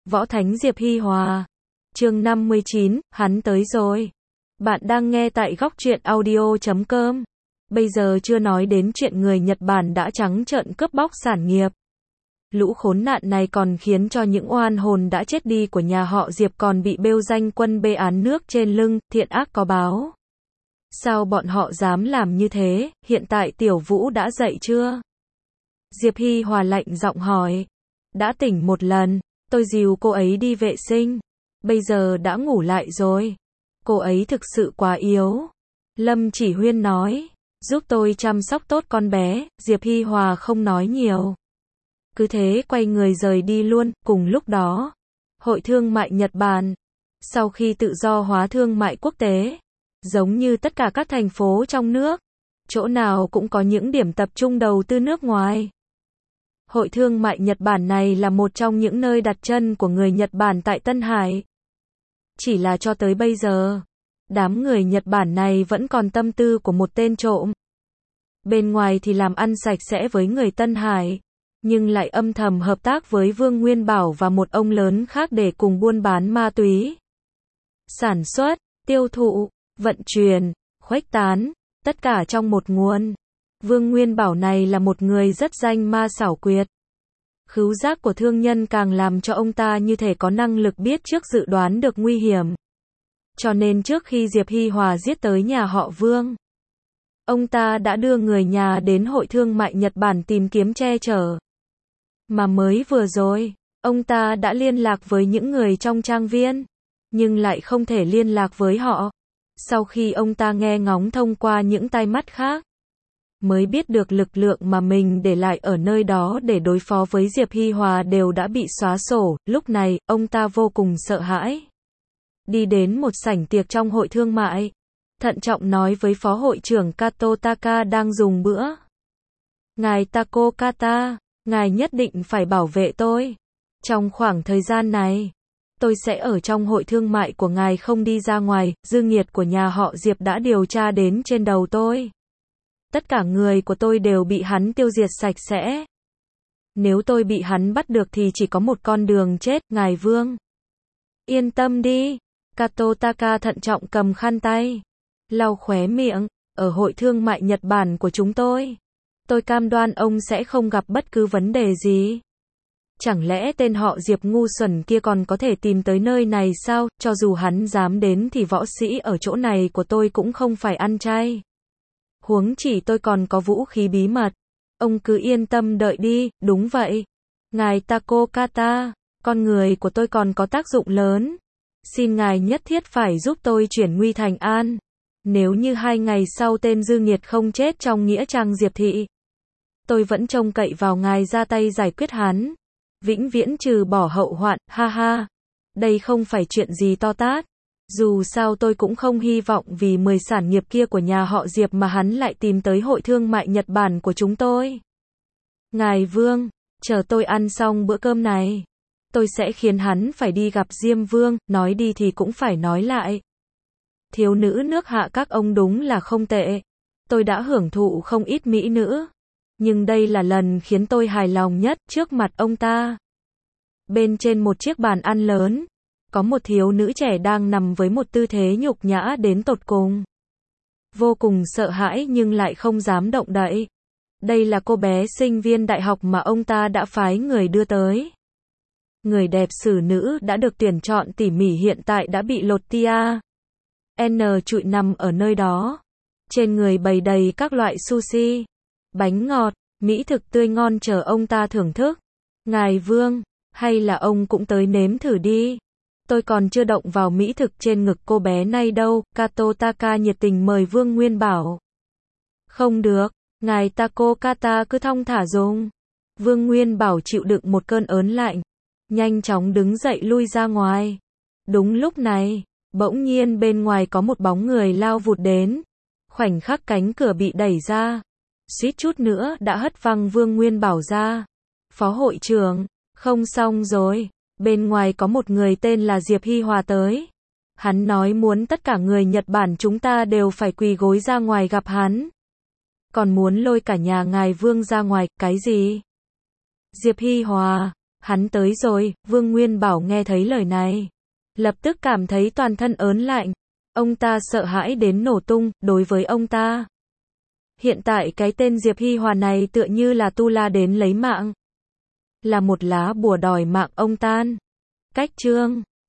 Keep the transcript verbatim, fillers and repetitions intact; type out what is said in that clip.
Võ Thánh Diệp Hi Hòa. Chương năm mươi chín, hắn tới rồi. Bạn đang nghe tại góc truyện audio chấm com. Bây giờ chưa nói đến chuyện người Nhật Bản đã trắng trợn cướp bóc sản nghiệp. Lũ khốn nạn này còn khiến cho những oan hồn đã chết đi của nhà họ Diệp còn bị bêu danh quân bê án nước trên lưng, thiện ác có báo. Sao bọn họ dám làm như thế, hiện tại Tiểu Vũ đã dậy chưa? Diệp Hi Hòa lạnh giọng hỏi. Đã tỉnh một lần, tôi dìu cô ấy đi vệ sinh. Bây giờ đã ngủ lại rồi. Cô ấy thực sự quá yếu. Lâm Chỉ Huyên nói. Giúp tôi chăm sóc tốt con bé. Diệp Hi Hòa không nói nhiều. Cứ thế quay người rời đi luôn. Cùng lúc đó, Hội Thương mại Nhật Bản, sau khi tự do hóa thương mại quốc tế, giống như tất cả các thành phố trong nước, chỗ nào cũng có những điểm tập trung đầu tư nước ngoài. Hội Thương mại Nhật Bản này là một trong những nơi đặt chân của người Nhật Bản tại Tân Hải. Chỉ là cho tới bây giờ, đám người Nhật Bản này vẫn còn tâm tư của một tên trộm. Bên ngoài thì làm ăn sạch sẽ với người Tân Hải, nhưng lại âm thầm hợp tác với Vương Nguyên Bảo và một ông lớn khác để cùng buôn bán ma túy. Sản xuất, tiêu thụ, vận chuyển, khuếch tán, tất cả trong một nguồn. Vương Nguyên Bảo này là một người rất danh ma xảo quyệt. Khứu giác của thương nhân càng làm cho ông ta như thể có năng lực biết trước dự đoán được nguy hiểm. Cho nên trước khi Diệp Hi Hòa giết tới nhà họ Vương, ông ta đã đưa người nhà đến Hội Thương mại Nhật Bản tìm kiếm che chở. Mà mới vừa rồi, ông ta đã liên lạc với những người trong trang viên, nhưng lại không thể liên lạc với họ. Sau khi ông ta nghe ngóng thông qua những tai mắt khác, mới biết được lực lượng mà mình để lại ở nơi đó để đối phó với Diệp Hi Hòa đều đã bị xóa sổ. Lúc này, ông ta vô cùng sợ hãi. Đi đến một sảnh tiệc trong hội thương mại, thận trọng nói với phó hội trưởng Kato Taka đang dùng bữa. Ngài Tako Kata, ngài nhất định phải bảo vệ tôi. Trong khoảng thời gian này, tôi sẽ ở trong hội thương mại của ngài không đi ra ngoài. Dư nghiệt của nhà họ Diệp đã điều tra đến trên đầu tôi. Tất cả người của tôi đều bị hắn tiêu diệt sạch sẽ. Nếu tôi bị hắn bắt được thì chỉ có một con đường chết, ngài Vương. Yên tâm đi. Kato Taka thận trọng cầm khăn tay, lau khóe miệng. Ở hội thương mại Nhật Bản của chúng tôi, tôi cam đoan ông sẽ không gặp bất cứ vấn đề gì. Chẳng lẽ tên họ Diệp ngu xuẩn kia còn có thể tìm tới nơi này sao? Cho dù hắn dám đến thì võ sĩ ở chỗ này của tôi cũng không phải ăn chay. Huống chỉ tôi còn có vũ khí bí mật. Ông cứ yên tâm đợi đi. Đúng vậy, ngài Tako Kata, con người của tôi còn có tác dụng lớn. Xin ngài nhất thiết phải giúp tôi chuyển nguy thành an. Nếu như hai ngày sau tên dư nghiệt không chết trong nghĩa trang Diệp thị, tôi vẫn trông cậy vào ngài ra tay giải quyết hắn, vĩnh viễn trừ bỏ hậu hoạn. Ha ha, đây không phải chuyện gì to tát. Dù sao tôi cũng không hy vọng vì mười sản nghiệp kia của nhà họ Diệp mà hắn lại tìm tới Hội Thương mại Nhật Bản của chúng tôi. Ngài Vương, chờ tôi ăn xong bữa cơm này, tôi sẽ khiến hắn phải đi gặp Diêm Vương. Nói đi thì cũng phải nói lại. Thiếu nữ nước hạ các ông đúng là không tệ. Tôi đã hưởng thụ không ít mỹ nữ, nhưng đây là lần khiến tôi hài lòng nhất. Trước mặt ông ta, bên trên một chiếc bàn ăn lớn, có một thiếu nữ trẻ đang nằm với một tư thế nhục nhã đến tột cùng. Vô cùng sợ hãi nhưng lại không dám động đậy. Đây là cô bé sinh viên đại học mà ông ta đã phái người đưa tới. Người đẹp xử nữ đã được tuyển chọn tỉ mỉ hiện tại đã bị lột tia N trụi nằm ở nơi đó. Trên người bày đầy các loại sushi, bánh ngọt, mỹ thực tươi ngon chờ ông ta thưởng thức. Ngài Vương, hay là ông cũng tới nếm thử đi. Tôi còn chưa động vào mỹ thực trên ngực cô bé này đâu. Kato Taka nhiệt tình mời Vương Nguyên Bảo. Không được, ngài Tako Kata cứ thong thả dùng. Vương Nguyên Bảo chịu đựng một cơn ớn lạnh, nhanh chóng đứng dậy lui ra ngoài. Đúng lúc này, bỗng nhiên bên ngoài có một bóng người lao vụt đến. Khoảnh khắc cánh cửa bị đẩy ra, suýt chút nữa đã hất văng Vương Nguyên Bảo ra. Phó hội trưởng, không xong rồi. Bên ngoài có một người tên là Diệp Hi Hòa tới. Hắn nói muốn tất cả người Nhật Bản chúng ta đều phải quỳ gối ra ngoài gặp hắn. Còn muốn lôi cả nhà ngài Vương ra ngoài. Cái gì? Diệp Hi Hòa, Hắn tới rồi, Vương Nguyên Bảo nghe thấy lời này. Lập tức cảm thấy toàn thân ớn lạnh. Ông ta sợ hãi đến nổ tung, đối với ông ta. Hiện tại cái tên Diệp Hi Hòa này tựa như là tu la đến lấy mạng. Là một lá bùa đòi mạng ông tan. Cách chương